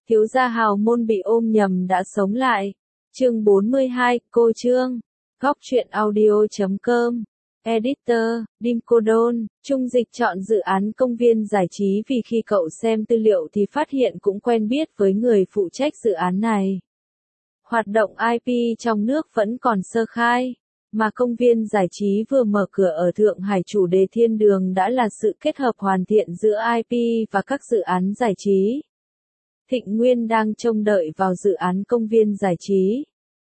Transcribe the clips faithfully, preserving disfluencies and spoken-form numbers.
thiếu gia hào môn bị ôm nhầm đã sống lại. Chương bốn mươi hai, cô Trương. Góc truyện audio chấm com. Editor, Dim Cô Đôn. Trung Dịch chọn dự án công viên giải trí vì khi cậu xem tư liệu thì phát hiện cũng quen biết với người phụ trách dự án này. Hoạt động i pê trong nước vẫn còn sơ khai, mà công viên giải trí vừa mở cửa ở Thượng Hải chủ đề Thiên Đường đã là sự kết hợp hoàn thiện giữa i pê và các dự án giải trí. Thịnh Nguyên đang trông đợi vào dự án công viên giải trí.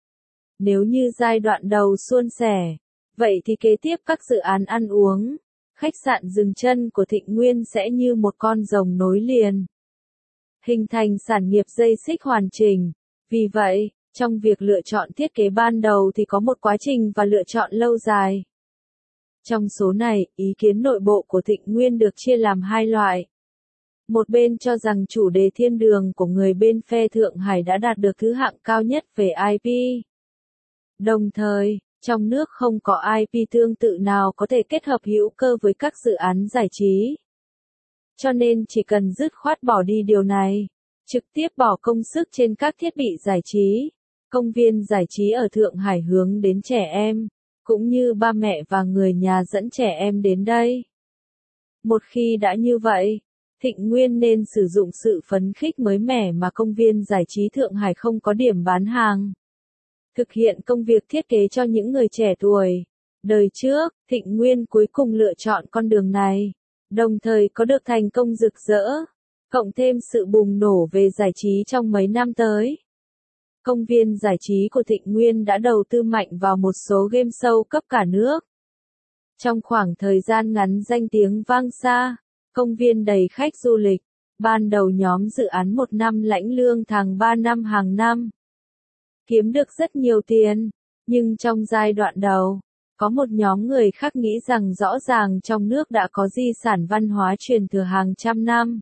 Nếu như giai đoạn đầu suôn sẻ, vậy thì kế tiếp các dự án ăn uống, khách sạn dừng chân của Thịnh Nguyên sẽ như một con rồng nối liền, hình thành sản nghiệp dây xích hoàn chỉnh. Vì vậy, trong việc lựa chọn thiết kế ban đầu thì có một quá trình và lựa chọn lâu dài. Trong số này, ý kiến nội bộ của Thịnh Nguyên được chia làm hai loại. Một bên cho rằng chủ đề Thiên Đường của người bên phe Thượng Hải đã đạt được thứ hạng cao nhất về i pê. Đồng thời, trong nước không có i pê tương tự nào có thể kết hợp hữu cơ với các dự án giải trí. Cho nên chỉ cần dứt khoát bỏ đi điều này, trực tiếp bỏ công sức trên các thiết bị giải trí. Công viên giải trí ở Thượng Hải hướng đến trẻ em, cũng như ba mẹ và người nhà dẫn trẻ em đến đây. Một khi đã như vậy, Thịnh Nguyên nên sử dụng sự phấn khích mới mẻ mà công viên giải trí Thượng Hải không có điểm bán hàng. Thực hiện công việc thiết kế cho những người trẻ tuổi. Đời trước, Thịnh Nguyên cuối cùng lựa chọn con đường này, đồng thời có được thành công rực rỡ, cộng thêm sự bùng nổ về giải trí trong mấy năm tới. Công viên giải trí của Thịnh Nguyên đã đầu tư mạnh vào một số game show cấp cả nước. Trong khoảng thời gian ngắn danh tiếng vang xa, công viên đầy khách du lịch. Ban đầu nhóm dự án một năm lãnh lương tháng ba năm hàng năm, kiếm được rất nhiều tiền, nhưng trong giai đoạn đầu, có một nhóm người khác nghĩ rằng rõ ràng trong nước đã có di sản văn hóa truyền thừa hàng trăm năm.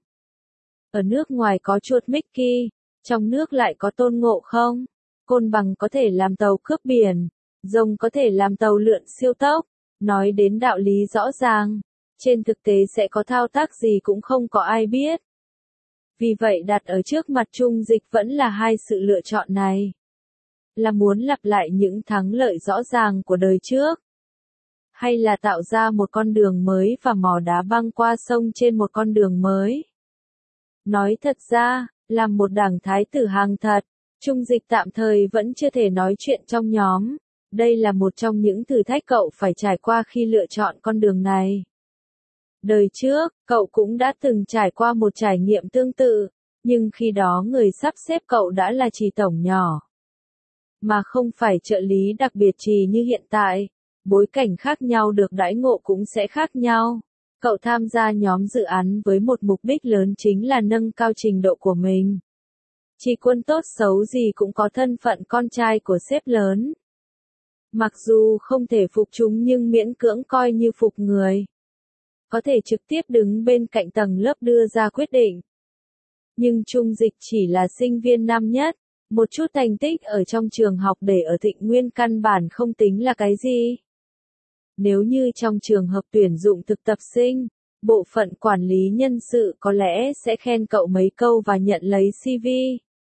Ở nước ngoài có chuột Mickey, trong nước lại có Tôn Ngộ Không. Côn bằng có thể làm tàu cướp biển, rồng có thể làm tàu lượn siêu tốc. Nói đến đạo lý rõ ràng, trên thực tế sẽ có thao tác gì cũng không có ai biết. Vì vậy đặt ở trước mặt Trung Dịch vẫn là hai sự lựa chọn này. Là muốn lặp lại những thắng lợi rõ ràng của đời trước, hay là tạo ra một con đường mới và mò đá băng qua sông trên một con đường mới. Nói thật ra, làm một đảng thái tử hàng thật, Trung Dịch tạm thời vẫn chưa thể nói chuyện trong nhóm. Đây là một trong những thử thách cậu phải trải qua khi lựa chọn con đường này. Đời trước, cậu cũng đã từng trải qua một trải nghiệm tương tự, nhưng khi đó người sắp xếp cậu đã là trì tổng nhỏ, mà không phải trợ lý đặc biệt trì như hiện tại. Bối cảnh khác nhau được đãi ngộ cũng sẽ khác nhau. Cậu tham gia nhóm dự án với một mục đích lớn chính là nâng cao trình độ của mình. Trì Quân tốt xấu gì cũng có thân phận con trai của sếp lớn. Mặc dù không thể phục chúng nhưng miễn cưỡng coi như phục người. Có thể trực tiếp đứng bên cạnh tầng lớp đưa ra quyết định. Nhưng Trung Dịch chỉ là sinh viên năm nhất, một chút thành tích ở trong trường học để ở Thịnh Nguyên căn bản không tính là cái gì. Nếu như trong trường hợp tuyển dụng thực tập sinh, bộ phận quản lý nhân sự có lẽ sẽ khen cậu mấy câu và nhận lấy xê vê.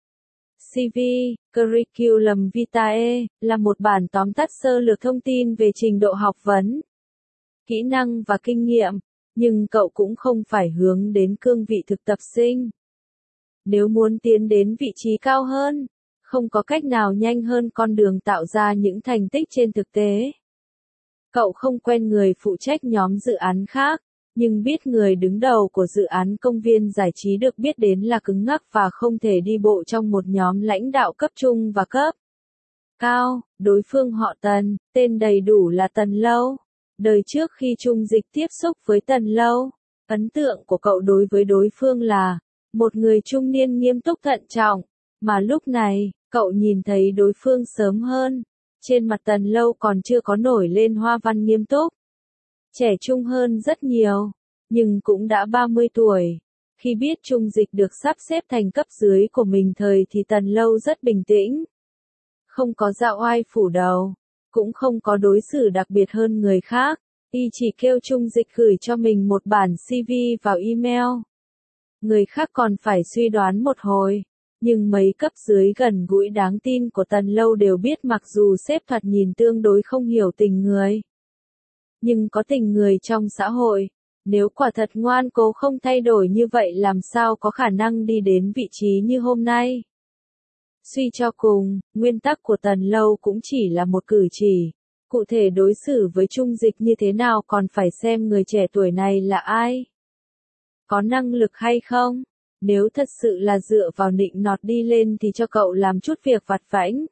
xê vê, Curriculum Vitae, là một bản tóm tắt sơ lược thông tin về trình độ học vấn, kỹ năng và kinh nghiệm, nhưng cậu cũng không phải hướng đến cương vị thực tập sinh. Nếu muốn tiến đến vị trí cao hơn, không có cách nào nhanh hơn con đường tạo ra những thành tích trên thực tế. Cậu không quen người phụ trách nhóm dự án khác, nhưng biết người đứng đầu của dự án công viên giải trí được biết đến là cứng ngắc và không thể đi bộ trong một nhóm lãnh đạo cấp trung và cấp cao. Đối phương họ Tần, tên đầy đủ là Tần Lâu. Đời trước khi Trung Dịch tiếp xúc với Tần Lâu, ấn tượng của cậu đối với đối phương là một người trung niên nghiêm túc thận trọng, mà lúc này, cậu nhìn thấy đối phương sớm hơn. Trên mặt Tần Lâu còn chưa có nổi lên hoa văn nghiêm túc. Trẻ trung hơn rất nhiều, nhưng cũng đã ba mươi tuổi. Khi biết Trung Dịch được sắp xếp thành cấp dưới của mình thời thì Tần Lâu rất bình tĩnh. Không có dạo oai phủ đầu, cũng không có đối xử đặc biệt hơn người khác. Y chỉ kêu Trung Dịch gửi cho mình một bản xê vê vào email. Người khác còn phải suy đoán một hồi. Nhưng mấy cấp dưới gần gũi đáng tin của Tần Lâu đều biết mặc dù sếp thoạt nhìn tương đối không hiểu tình người, nhưng có tình người trong xã hội, nếu quả thật ngoan cố không thay đổi như vậy làm sao có khả năng đi đến vị trí như hôm nay. Suy cho cùng, nguyên tắc của Tần Lâu cũng chỉ là một cử chỉ, cụ thể đối xử với Trung Dịch như thế nào còn phải xem người trẻ tuổi này là ai. Có năng lực hay không? Nếu thật sự là dựa vào nịnh nọt đi lên thì cho cậu làm chút việc vặt vãnh.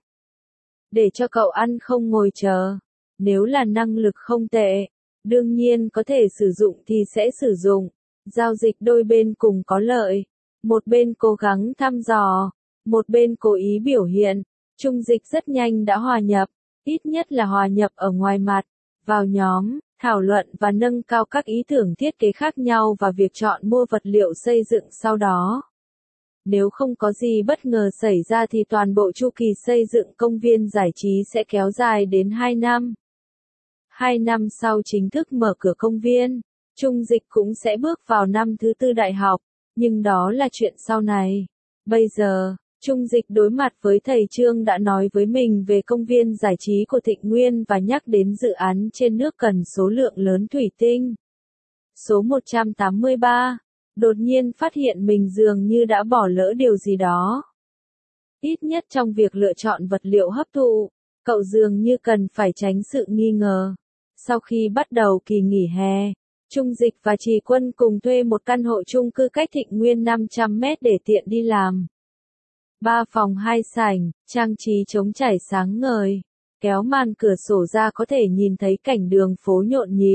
Để cho cậu ăn không ngồi chờ. Nếu là năng lực không tệ, đương nhiên có thể sử dụng thì sẽ sử dụng. Giao dịch đôi bên cùng có lợi. Một bên cố gắng thăm dò, một bên cố ý biểu hiện. Trung Dịch rất nhanh đã hòa nhập, ít nhất là hòa nhập ở ngoài mặt, vào nhóm, thảo luận và nâng cao các ý tưởng thiết kế khác nhau và việc chọn mua vật liệu xây dựng sau đó. Nếu không có gì bất ngờ xảy ra thì toàn bộ chu kỳ xây dựng công viên giải trí sẽ kéo dài đến hai năm. Hai năm sau chính thức mở cửa công viên, Trung Dịch cũng sẽ bước vào năm thứ tư đại học, nhưng đó là chuyện sau này. Bây giờ, Trung Dịch đối mặt với thầy Trương đã nói với mình về công viên giải trí của Thịnh Nguyên và nhắc đến dự án trên nước cần số lượng lớn thủy tinh. Số một trăm tám mươi ba, đột nhiên phát hiện mình dường như đã bỏ lỡ điều gì đó. Ít nhất trong việc lựa chọn vật liệu hấp thụ, cậu dường như cần phải tránh sự nghi ngờ. Sau khi bắt đầu kỳ nghỉ hè, Trung Dịch và Trì Quân cùng thuê một căn hộ chung cư cách Thịnh Nguyên năm trăm mét để tiện đi làm. Ba phòng hai sảnh, trang trí trống trải sáng ngời, kéo màn cửa sổ ra có thể nhìn thấy cảnh đường phố nhộn nhịp.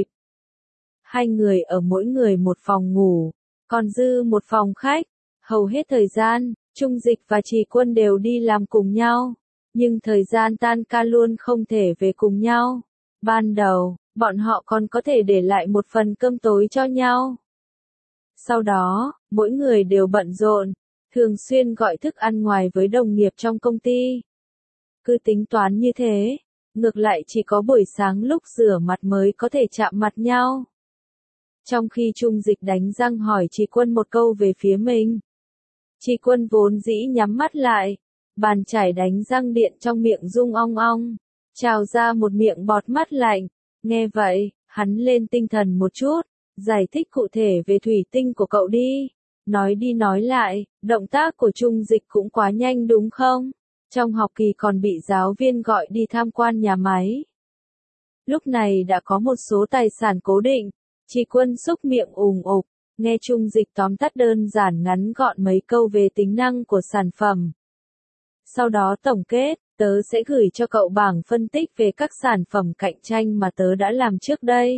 Hai người ở mỗi người một phòng ngủ, còn dư một phòng khách. Hầu hết thời gian, Trung Dịch và Trì Quân đều đi làm cùng nhau, nhưng thời gian tan ca luôn không thể về cùng nhau. Ban đầu, bọn họ còn có thể để lại một phần cơm tối cho nhau. Sau đó, mỗi người đều bận rộn, thường xuyên gọi thức ăn ngoài với đồng nghiệp trong công ty. Cứ tính toán như thế, ngược lại chỉ có buổi sáng lúc rửa mặt mới có thể chạm mặt nhau. Trong khi Trung Dịch đánh răng hỏi Trì Quân một câu về phía mình. Trì Quân vốn dĩ nhắm mắt lại, bàn chải đánh răng điện trong miệng rung ong ong, trào ra một miệng bọt mắt lạnh. Nghe vậy, hắn lên tinh thần một chút, giải thích cụ thể về thủy tinh của cậu đi. Nói đi nói lại, động tác của Trung Dịch cũng quá nhanh đúng không? Trong học kỳ còn bị giáo viên gọi đi tham quan nhà máy. Lúc này đã có một số tài sản cố định, Trì Quân xúc miệng ùng ục, nghe Trung Dịch tóm tắt đơn giản ngắn gọn mấy câu về tính năng của sản phẩm. Sau đó tổng kết, tớ sẽ gửi cho cậu bảng phân tích về các sản phẩm cạnh tranh mà tớ đã làm trước đây.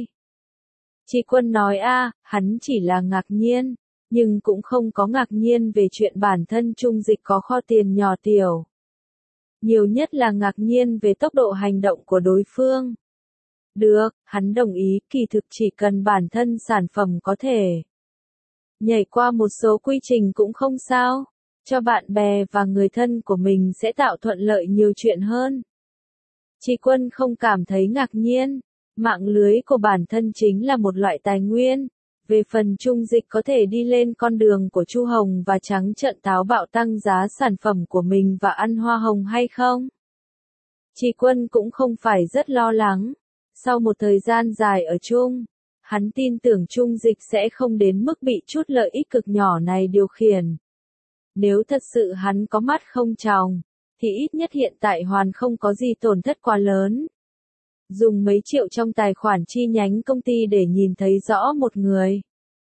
Trì Quân nói a, hắn chỉ là ngạc nhiên, nhưng cũng không có ngạc nhiên về chuyện bản thân Trung Dịch có kho tiền nhỏ tiểu. Nhiều nhất là ngạc nhiên về tốc độ hành động của đối phương. Được, hắn đồng ý, kỳ thực chỉ cần bản thân sản phẩm có thể nhảy qua một số quy trình cũng không sao, cho bạn bè và người thân của mình sẽ tạo thuận lợi nhiều chuyện hơn. Trì Quân không cảm thấy ngạc nhiên, mạng lưới của bản thân chính là một loại tài nguyên. Về phần Trung Dịch có thể đi lên con đường của Chu Hồng và trắng trợn táo bạo tăng giá sản phẩm của mình và ăn hoa hồng hay không? Trì Quân cũng không phải rất lo lắng. Sau một thời gian dài ở chung, hắn tin tưởng Trung Dịch sẽ không đến mức bị chút lợi ích cực nhỏ này điều khiển. Nếu thật sự hắn có mắt không tròng, thì ít nhất hiện tại hoàn không có gì tổn thất quá lớn. Dùng mấy triệu trong tài khoản chi nhánh công ty để nhìn thấy rõ một người.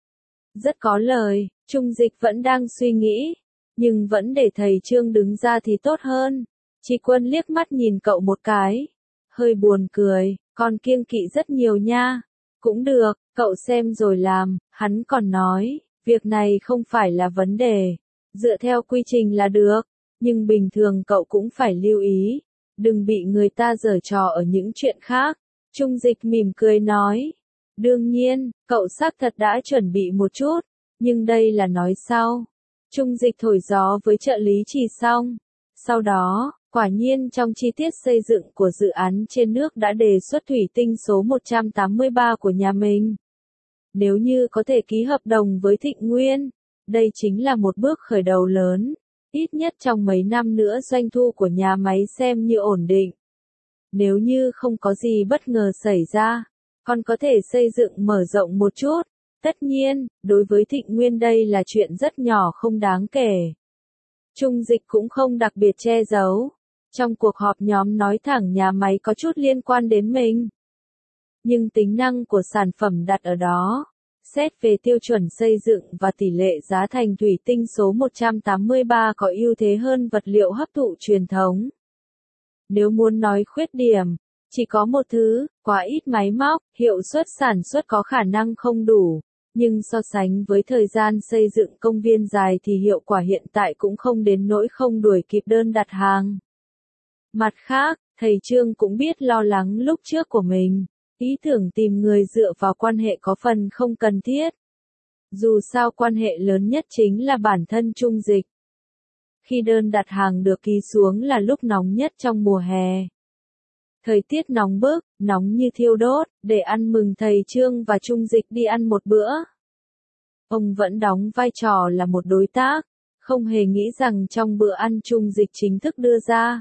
Rất có lời, Trung Dịch vẫn đang suy nghĩ, nhưng vẫn để thầy Trương đứng ra thì tốt hơn. Trì Quân liếc mắt nhìn cậu một cái, hơi buồn cười, còn kiêng kỵ rất nhiều nha. Cũng được, cậu xem rồi làm, hắn còn nói, việc này không phải là vấn đề, dựa theo quy trình là được, nhưng bình thường cậu cũng phải lưu ý, đừng bị người ta giở trò ở những chuyện khác. Trung Dịch mỉm cười nói, đương nhiên, cậu xác thật đã chuẩn bị một chút, nhưng đây là nói sau. Trung Dịch thổi gió với trợ lý Trì xong. Sau đó, quả nhiên trong chi tiết xây dựng của dự án trên nước đã đề xuất thủy tinh số một trăm tám mươi ba của nhà mình. Nếu như có thể ký hợp đồng với Thịnh Nguyên, đây chính là một bước khởi đầu lớn. Ít nhất trong mấy năm nữa doanh thu của nhà máy xem như ổn định. Nếu như không có gì bất ngờ xảy ra, còn có thể xây dựng mở rộng một chút. Tất nhiên, đối với Thịnh Nguyên đây là chuyện rất nhỏ không đáng kể. Trung Dịch cũng không đặc biệt che giấu. Trong cuộc họp nhóm nói thẳng nhà máy có chút liên quan đến mình. Nhưng tính năng của sản phẩm đặt ở đó. Xét về tiêu chuẩn xây dựng và tỷ lệ giá thành thủy tinh số một trăm tám mươi ba có ưu thế hơn vật liệu hấp thụ truyền thống. Nếu muốn nói khuyết điểm, chỉ có một thứ, quá ít máy móc, hiệu suất sản xuất có khả năng không đủ. Nhưng so sánh với thời gian xây dựng công viên dài thì hiệu quả hiện tại cũng không đến nỗi không đuổi kịp đơn đặt hàng. Mặt khác, thầy Trương cũng biết lo lắng lúc trước của mình. Ý tưởng tìm người dựa vào quan hệ có phần không cần thiết. Dù sao quan hệ lớn nhất chính là bản thân Trung Dịch. Khi đơn đặt hàng được ký xuống là lúc nóng nhất trong mùa hè. Thời tiết nóng bức, nóng như thiêu đốt, để ăn mừng thầy Trương và Trung Dịch đi ăn một bữa. Ông vẫn đóng vai trò là một đối tác, không hề nghĩ rằng trong bữa ăn Trung Dịch chính thức đưa ra.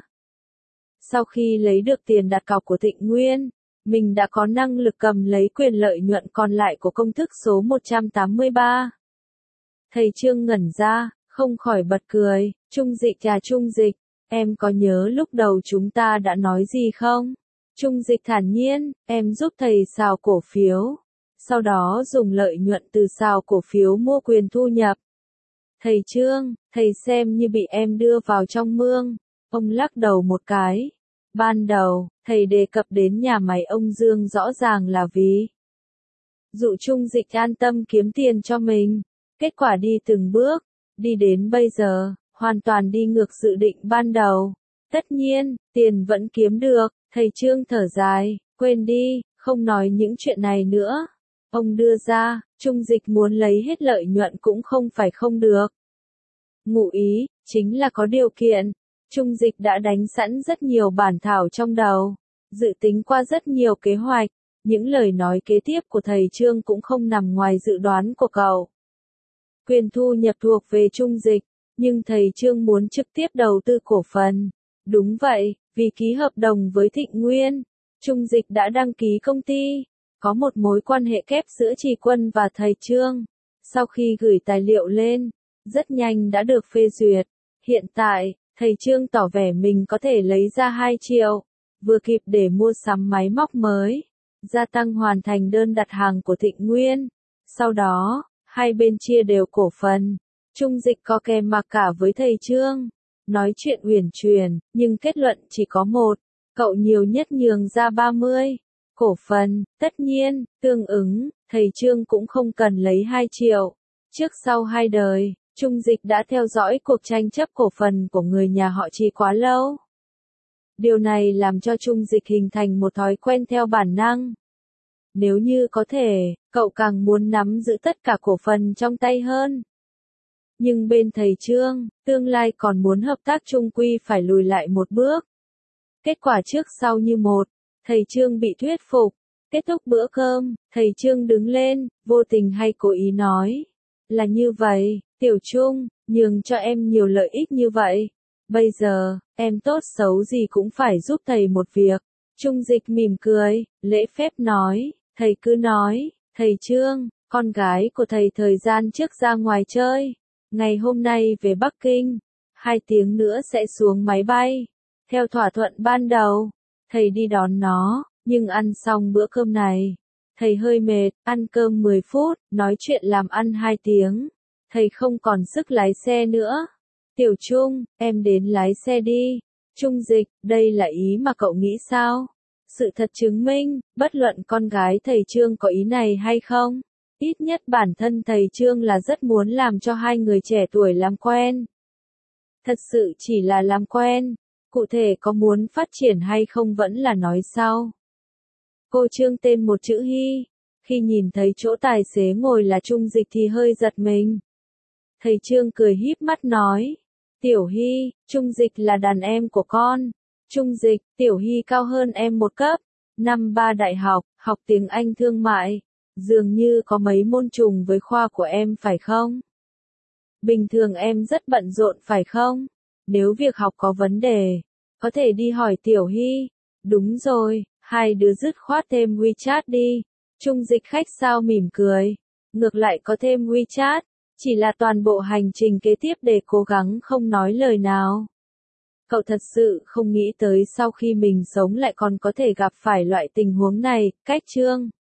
Sau khi lấy được tiền đặt cọc của Thịnh Nguyên, mình đã có năng lực cầm lấy quyền lợi nhuận còn lại của công thức số một trăm tám mươi ba. Thầy Trương ngẩn ra, không khỏi bật cười, Trung Dịch à Trung Dịch, em có nhớ lúc đầu chúng ta đã nói gì không? Trung Dịch thản nhiên, em giúp thầy xào cổ phiếu, sau đó dùng lợi nhuận từ xào cổ phiếu mua quyền thu nhập. Thầy Trương, thầy xem như bị em đưa vào trong mương. Ông lắc đầu một cái. Ban đầu, thầy đề cập đến nhà máy ông Dương rõ ràng là vì dụ Trung Dịch an tâm kiếm tiền cho mình. Kết quả đi từng bước, đi đến bây giờ, hoàn toàn đi ngược dự định ban đầu. Tất nhiên, tiền vẫn kiếm được, thầy Trương thở dài, quên đi, không nói những chuyện này nữa. Ông đưa ra, Trung Dịch muốn lấy hết lợi nhuận cũng không phải không được. Ngụ ý, chính là có điều kiện. Trung Dịch đã đánh sẵn rất nhiều bản thảo trong đầu, dự tính qua rất nhiều kế hoạch. Những lời nói kế tiếp của thầy Trương cũng không nằm ngoài dự đoán của cậu. Quyền thu nhập thuộc về Trung Dịch, nhưng thầy Trương muốn trực tiếp đầu tư cổ phần. Đúng vậy, vì ký hợp đồng với Thịnh Nguyên, Trung Dịch đã đăng ký công ty, có một mối quan hệ kép giữa Trì Quân và thầy Trương. Sau khi gửi tài liệu lên, rất nhanh đã được phê duyệt. Hiện tại, thầy Trương tỏ vẻ mình có thể lấy ra hai triệu, vừa kịp để mua sắm máy móc mới, gia tăng hoàn thành đơn đặt hàng của Thịnh Nguyên. Sau đó, hai bên chia đều cổ phần. Trung Dịch có kè mặc cả với thầy Trương. Nói chuyện uyển chuyển, nhưng kết luận chỉ có một. Cậu nhiều nhất nhường ra ba mươi cổ phần. Tất nhiên, tương ứng, thầy Trương cũng không cần lấy hai triệu. Trước sau hai đời, Trung Dịch đã theo dõi cuộc tranh chấp cổ phần của người nhà họ Trì quá lâu. Điều này làm cho Trung Dịch hình thành một thói quen theo bản năng. Nếu như có thể, cậu càng muốn nắm giữ tất cả cổ phần trong tay hơn. Nhưng bên thầy Trương, tương lai còn muốn hợp tác chung quy phải lùi lại một bước. Kết quả trước sau như một, thầy Trương bị thuyết phục. Kết thúc bữa cơm, thầy Trương đứng lên, vô tình hay cố ý nói. Là như vậy, Tiểu Trung, nhường cho em nhiều lợi ích như vậy. Bây giờ, em tốt xấu gì cũng phải giúp thầy một việc. Trung Dịch mỉm cười, lễ phép nói, thầy cứ nói, thầy Trương, con gái của thầy thời gian trước ra ngoài chơi. Ngày hôm nay về Bắc Kinh, hai tiếng nữa sẽ xuống máy bay. Theo thỏa thuận ban đầu, thầy đi đón nó, nhưng ăn xong bữa cơm này, thầy hơi mệt, ăn cơm mười phút, nói chuyện làm ăn hai tiếng. Thầy không còn sức lái xe nữa. Tiểu Trung, em đến lái xe đi. Trung Dịch, đây là ý mà cậu nghĩ sao? Sự thật chứng minh, bất luận con gái thầy Trương có ý này hay không, ít nhất bản thân thầy Trương là rất muốn làm cho hai người trẻ tuổi làm quen. Thật sự chỉ là làm quen, cụ thể có muốn phát triển hay không vẫn là nói sau. Cô Trương tên một chữ Hy, khi nhìn thấy chỗ tài xế ngồi là Trung Dịch thì hơi giật mình. Thầy Trương cười híp mắt nói, Tiểu Hy, Trung Dịch là đàn em của con. Trung Dịch, Tiểu Hy cao hơn em một cấp, năm ba đại học, học tiếng Anh thương mại, dường như có mấy môn trùng với khoa của em phải không? Bình thường em rất bận rộn phải không? Nếu việc học có vấn đề, có thể đi hỏi Tiểu Hy. Đúng rồi, hai đứa dứt khoát thêm WeChat đi. Trung dịch khách sao mỉm cười. Ngược lại có thêm WeChat, chỉ là toàn bộ hành trình kế tiếp để cố gắng không nói lời nào. Cậu thật sự không nghĩ tới sau khi mình sống lại còn có thể gặp phải loại tình huống này, cách chương.